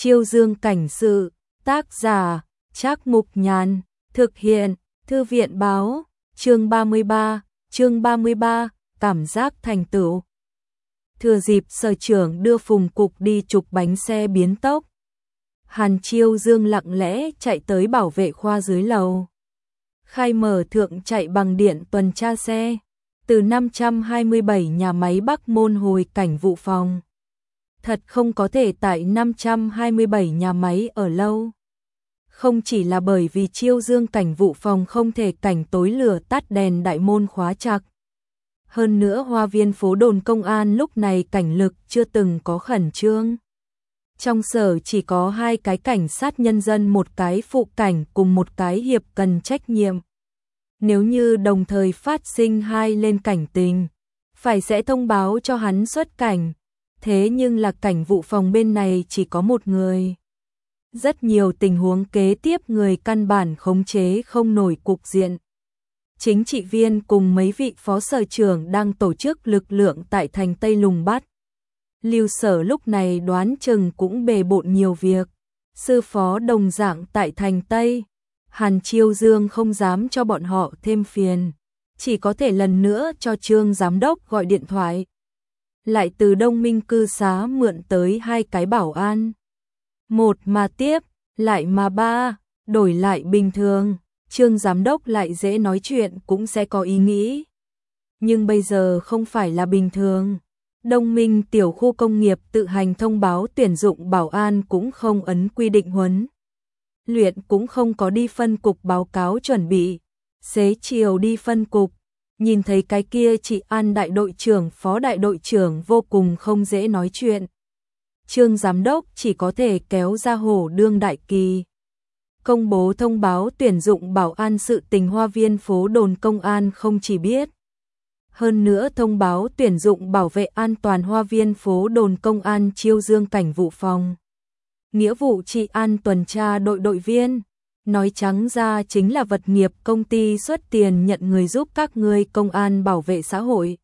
Chiêu Dương cảnh sự, tác giả, Trác Mục Nhàn, thực hiện, Thư viện báo, chương 33, cảm giác thành tựu. Thừa dịp Sở trưởng đưa Phùng Cục đi chụp bánh xe biến tốc, Hàn Chiêu Dương lặng lẽ chạy tới bảo vệ khoa dưới lầu. Khai mở thượng chạy bằng điện tuần tra xe, từ 527 nhà máy Bắc Môn hồi cảnh vụ phòng. Thật không có thể tại 527 nhà máy ở lâu. Không chỉ là bởi vì Chiêu Dương cảnh vụ phòng không thể cảnh tối lửa tắt đèn đại môn khóa chặt. Hơn nữa Hoa Viên phố đồn công an lúc này cảnh lực chưa từng có khẩn trương. Trong sở chỉ có 2 cái cảnh sát nhân dân, một cái phụ cảnh cùng một cái hiệp cần trách nhiệm. Nếu như đồng thời phát sinh 2 lên cảnh tình, phải sẽ thông báo cho hắn xuất cảnh. Thế nhưng là cảnh vụ phòng bên này chỉ có 1 người. Rất nhiều tình huống kế tiếp người căn bản khống chế không nổi cục diện. Chính trị viên cùng mấy vị phó sở trưởng đang tổ chức lực lượng tại thành Tây lùng bắt. Lưu Sở lúc này đoán chừng cũng bề bộn nhiều việc. Sư phó đồng dạng tại thành Tây. Hàn Chiêu Dương không dám cho bọn họ thêm phiền, chỉ có thể lần nữa cho Trương giám đốc gọi điện thoại. Lại từ Đông Minh cư xá mượn tới 2 cái bảo an. Một mà tiếp, lại mà ba, đổi lại bình thường, Trương giám đốc lại dễ nói chuyện cũng sẽ có ý nghĩ. Nhưng bây giờ không phải là bình thường. Đông Minh tiểu khu công nghiệp tự hành thông báo tuyển dụng bảo an cũng không ấn quy định huấn luyện, cũng không có đi phân cục báo cáo chuẩn bị. Xế chiều đi phân cục, nhìn thấy cái kia chị An đại đội trưởng phó đại đội trưởng vô cùng không dễ nói chuyện. Trương giám đốc chỉ có thể kéo ra hổ đương đại kỳ. Công bố thông báo tuyển dụng bảo an sự tình Hoa Viên phố đồn công an không chỉ biết. Hơn nữa thông báo tuyển dụng bảo vệ an toàn Hoa Viên phố đồn công an Chiêu Dương cảnh vụ phòng. Nghĩa vụ trị an tuần tra đội viên. Nói trắng ra chính là vật nghiệp công ty xuất tiền nhận người giúp các ngươi công an bảo vệ xã hội.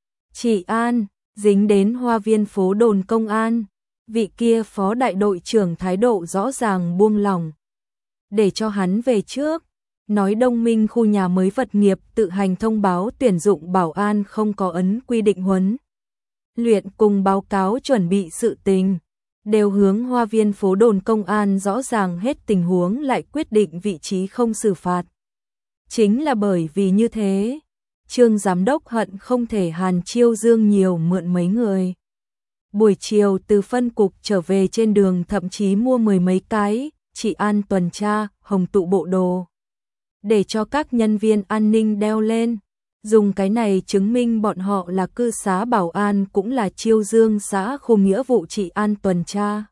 Trị an, dính đến Hoa Viên phố đồn công an. Vị kia phó đại đội trưởng thái độ rõ ràng buông lỏng. Để cho hắn về trước. Nói Đông Minh khu nhà mới vật nghiệp tự hành thông báo tuyển dụng bảo an không có ấn quy định huấn luyện cùng báo cáo chuẩn bị sự tình. Đều hướng Hoa Viên phố đồn công an rõ ràng hết tình huống lại quyết định vị trí không xử phạt. Chính là bởi vì như thế, Trương giám đốc hận không thể Hàn Chiêu Dương nhiều mượn mấy người. Buổi chiều từ phân cục trở về trên đường thậm chí mua 10 mấy cái trị an tuần tra hồng tụ bộ đồ, để cho các nhân viên an ninh đeo lên. Dùng cái này chứng minh bọn họ là cư xá bảo an cũng là Chiêu Dương xã khu nghĩa vụ trị an tuần tra.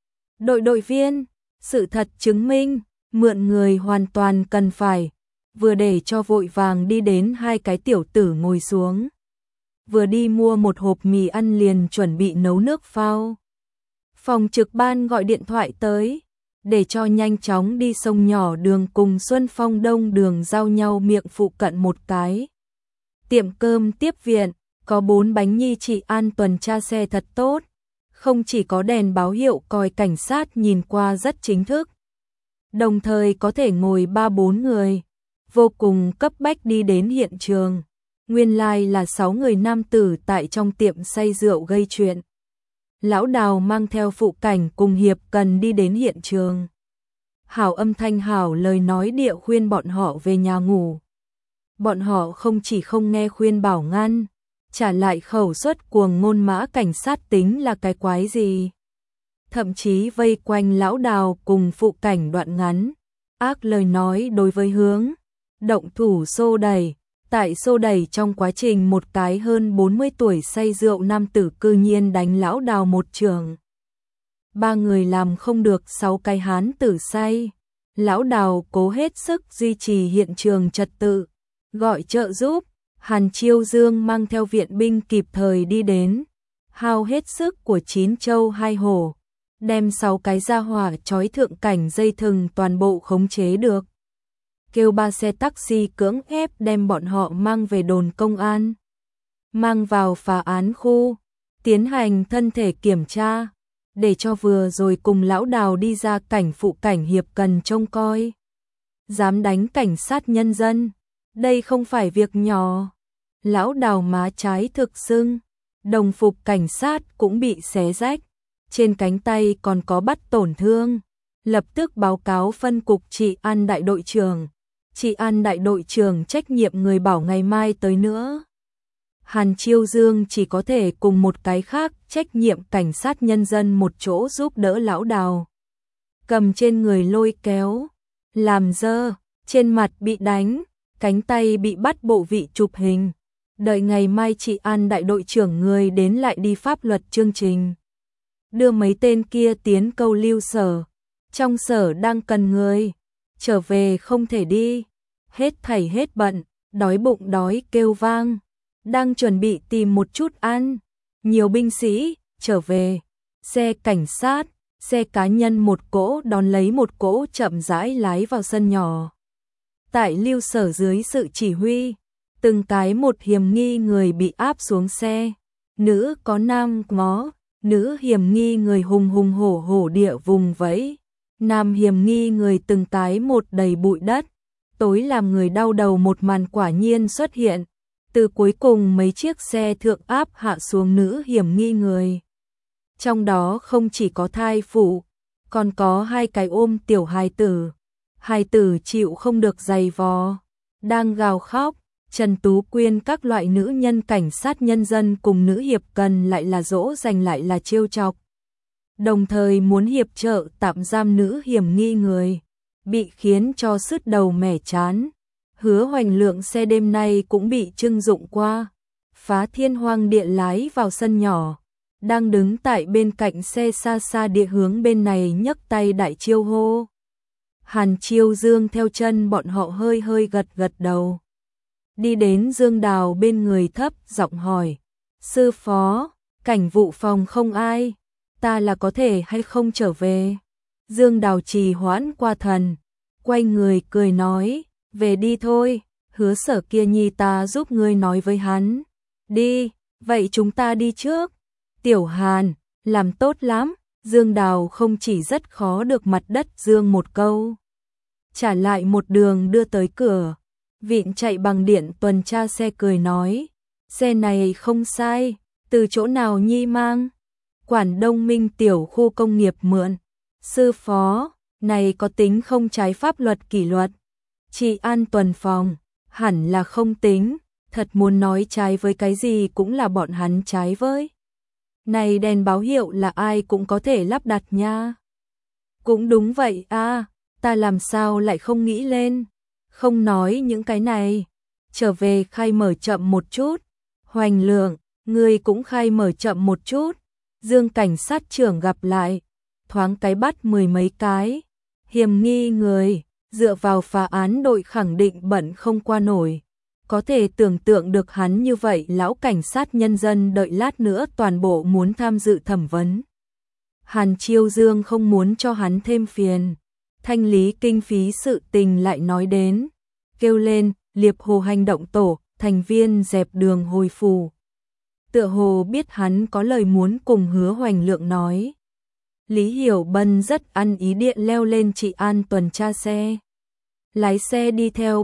Đội viên, sự thật chứng minh, mượn người hoàn toàn cần phải, vừa để cho vội vàng đi đến 2 cái tiểu tử ngồi xuống. Vừa đi mua một hộp mì ăn liền chuẩn bị nấu nước phao. Phòng trực ban gọi điện thoại tới, để cho nhanh chóng đi sông nhỏ đường cùng Xuân Phong Đông đường giao nhau miệng phụ cận một cái. Tiệm cơm tiếp viện, có 4 bánh nhi trị an tuần tra xe thật tốt. Không chỉ có đèn báo hiệu còi cảnh sát nhìn qua rất chính thức. Đồng thời có thể ngồi 3-4 người. Vô cùng cấp bách đi đến hiện trường. Nguyên lai là 6 người nam tử tại trong tiệm say rượu gây chuyện. Lão Đào mang theo phụ cảnh cùng hiệp cần đi đến hiện trường. Hảo âm thanh hảo lời nói địa khuyên bọn họ về nhà ngủ. Bọn họ không chỉ không nghe khuyên bảo ngăn, trả lại khẩu suất cuồng ngôn mã cảnh sát tính là cái quái gì. Thậm chí vây quanh Lão Đào cùng phụ cảnh đoạn ngắn, ác lời nói đối với hướng, động thủ xô đẩy. Tại xô đẩy trong quá trình một cái hơn 40 tuổi say rượu nam tử cư nhiên đánh Lão Đào một trường. 3 người làm không được 6 cái hán tử say. Lão Đào cố hết sức duy trì hiện trường trật tự, gọi trợ giúp. Hàn Chiêu Dương mang theo viện binh kịp thời đi đến, hao hết sức của 9 châu 2 hổ, đem 6 cái gia hỏa trói thượng cảnh dây thừng toàn bộ khống chế được. Kêu 3 xe taxi cưỡng ép đem bọn họ mang về đồn công an, mang vào phá án khu, tiến hành thân thể kiểm tra. để cho vừa rồi cùng lão Đào đi ra cảnh phụ cảnh hiệp cần trông coi. Dám đánh cảnh sát nhân dân, đây không phải việc nhỏ. Lão Đào má trái thực sưng, đồng phục cảnh sát cũng bị xé rách, trên cánh tay còn có bắt tổn thương. Lập tức báo cáo phân cục trị an đại đội trưởng. Trị an đại đội trưởng trách nhiệm người bảo ngày mai tới nữa. Hàn Chiêu Dương chỉ có thể cùng một cái khác trách nhiệm cảnh sát nhân dân một chỗ giúp đỡ lão Đào. Cầm trên người lôi kéo, làm dơ, trên mặt bị đánh, cánh tay bị bắt bộ vị chụp hình. Đợi ngày mai trị an đại đội trưởng người đến lại đi pháp luật chương trình. Đưa mấy tên kia tiến câu lưu sở. Trong sở đang cần người, trở về không thể đi. Hết thảy hết bận, đói bụng đói kêu vang. Đang chuẩn bị tìm một chút ăn. Nhiều binh sĩ, trở về. Xe cảnh sát, xe cá nhân một cỗ đón lấy một cỗ chậm rãi lái vào sân nhỏ. Tại lưu sở dưới sự chỉ huy, từng cái một hiểm nghi người bị áp xuống xe. Nữ có nam ngó, nữ hiểm nghi người hùng hùng hổ hổ địa vùng vẫy. Nam hiểm nghi người từng cái một đầy bụi đất. Tối làm người đau đầu một màn quả nhiên xuất hiện. Từ cuối cùng mấy chiếc xe thượng áp hạ xuống nữ hiểm nghi người. Trong đó không chỉ có thai phụ, còn có hai cái ôm tiểu hài tử. Hài tử chịu không được giày vò, đang gào khóc. Trần Tú Quyên các loại nữ nhân cảnh sát nhân dân cùng nữ hiệp cần lại là dỗ dành lại là trêu chọc. Đồng thời muốn hiệp trợ tạm giam nữ hiểm nghi người, bị khiến cho sứt đầu mẻ chán. Hứa Hoành Lượng xe đêm nay cũng bị trưng dụng qua. Phá Thiên Hoang địa lái vào sân nhỏ, đang đứng tại bên cạnh xe xa xa địa hướng bên này nhấc tay đại chiêu hô. Hàn Chiêu Dương theo chân bọn họ hơi hơi gật gật đầu. Đi đến Dương Đào bên người thấp giọng hỏi. Sư phó, cảnh vụ phòng không ai, ta là có thể hay không trở về? Dương Đào trì hoãn qua thần, quay người cười nói, về đi thôi, Hứa Sở kia nhi ta giúp ngươi nói với hắn. Đi, vậy chúng ta đi trước. Tiểu Hàn, làm tốt lắm. Dương Đào không chỉ rất khó được mặt đất dương một câu, trả lại một đường đưa tới cửa. Vịn chạy bằng điện tuần tra xe cười nói, xe này không sai, từ chỗ nào nhi mang? Quản Đông Minh tiểu khu công nghiệp mượn. Sư phó, này có tính không trái pháp luật kỷ luật? Trị an tuần phòng, hẳn là không tính, thật muốn nói trái với cái gì cũng là bọn hắn trái với. Này đèn báo hiệu là ai cũng có thể lắp đặt nha. Cũng đúng vậy a, ta làm sao lại không nghĩ lên. Không nói những cái này, trở về khai mở chậm một chút. Hoành Lượng, ngươi cũng khai mở chậm một chút. Dương cảnh sát trưởng gặp lại, thoáng cái bắt mười mấy cái. Hiểm nghi người, dựa vào phá án đội khẳng định bận không qua nổi. Có thể tưởng tượng được hắn như vậy lão cảnh sát nhân dân đợi lát nữa toàn bộ muốn tham dự thẩm vấn. Hàn Chiêu Dương không muốn cho hắn thêm phiền. Thanh lý kinh phí sự tình lại nói đến. Kêu lên, Liệp Hồ hành động tổ, thành viên dẹp đường hồi phù. Tựa hồ biết hắn có lời muốn cùng Hứa Hoành Lượng nói. Lý Hiểu Bân rất ăn ý điện leo lên trị an tuần tra xe. Lái xe đi theo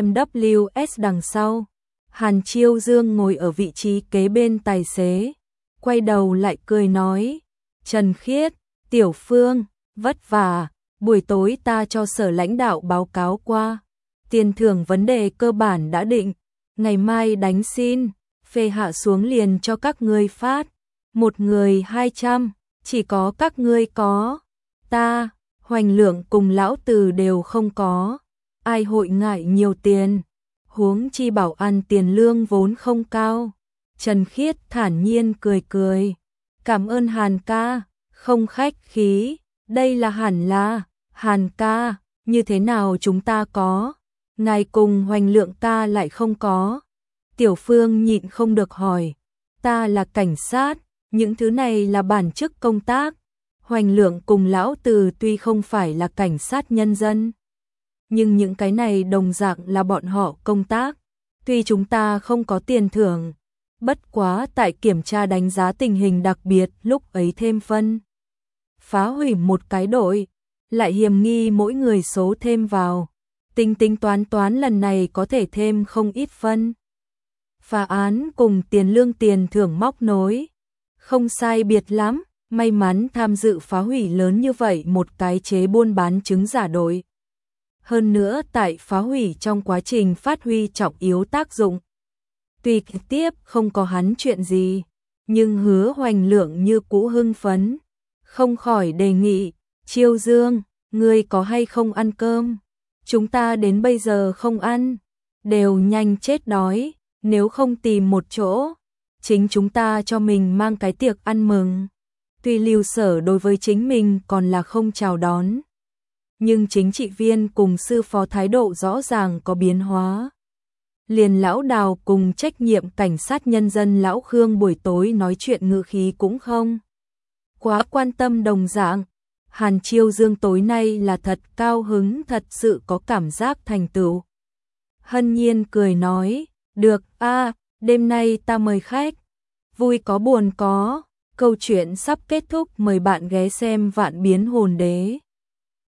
BMW S đằng sau. Hàn Chiêu Dương ngồi ở vị trí kế bên tài xế. Quay đầu lại cười nói. Trần Khiết, Tiểu Phương, vất vả. Buổi tối ta cho sở lãnh đạo báo cáo qua. Tiền thưởng vấn đề cơ bản đã định. Ngày mai đánh xin, phê hạ xuống liền cho các ngươi phát. Một người 200, chỉ có các ngươi có. Ta, Hoành Lượng cùng lão Từ đều không có. Ai hội ngại nhiều tiền. Huống chi bảo ăn tiền lương vốn không cao. Trần Khiết thản nhiên cười cười. Cảm ơn Hàn ca, không khách khí. Đây là hẳn là, Hàn ca, như thế nào chúng ta có? Ngài cùng Hoành Lượng ca lại không có. Tiểu Phương nhịn không được hỏi. Ta là cảnh sát, những thứ này là bản chức công tác. Hoành Lượng cùng lão Từ tuy không phải là cảnh sát nhân dân, nhưng những cái này đồng dạng là bọn họ công tác. Tuy chúng ta không có tiền thưởng, bất quá tại kiểm tra đánh giá tình hình đặc biệt lúc ấy thêm phân. phá hủy một cái đội, lại hiềm nghi mỗi người số thêm vào. Tính tính toán lần này có thể thêm không ít phân. Phá án cùng tiền lương tiền thưởng móc nối. Không sai biệt lắm, may mắn tham dự phá hủy lớn như vậy một cái chế buôn bán trứng giả đội. Hơn nữa tại phá hủy trong quá trình phát huy trọng yếu tác dụng. Tuy tiếp không có hắn chuyện gì, nhưng Hứa Hoành Lượng như cũ hưng phấn, không khỏi đề nghị, Chiêu Dương, ngươi có hay không ăn cơm? Chúng ta đến bây giờ không ăn, đều nhanh chết đói, nếu không tìm một chỗ, chính chúng ta cho mình mang cái tiệc ăn mừng. Tuy Lưu Sở đối với chính mình còn là không chào đón, nhưng chính trị viên cùng sư phó thái độ rõ ràng có biến hóa. Liền lão Đào cùng trách nhiệm cảnh sát nhân dân lão Khương buổi tối nói chuyện ngữ khí cũng không quá quan tâm đồng dạng. Hàn Chiêu Dương tối nay là thật cao hứng, thật sự có cảm giác thành tựu. Hân Nhiên cười nói, được a, đêm nay ta mời khách, vui có buồn có, câu chuyện sắp kết thúc, mời bạn ghé xem Vạn Biến Hồn Đế.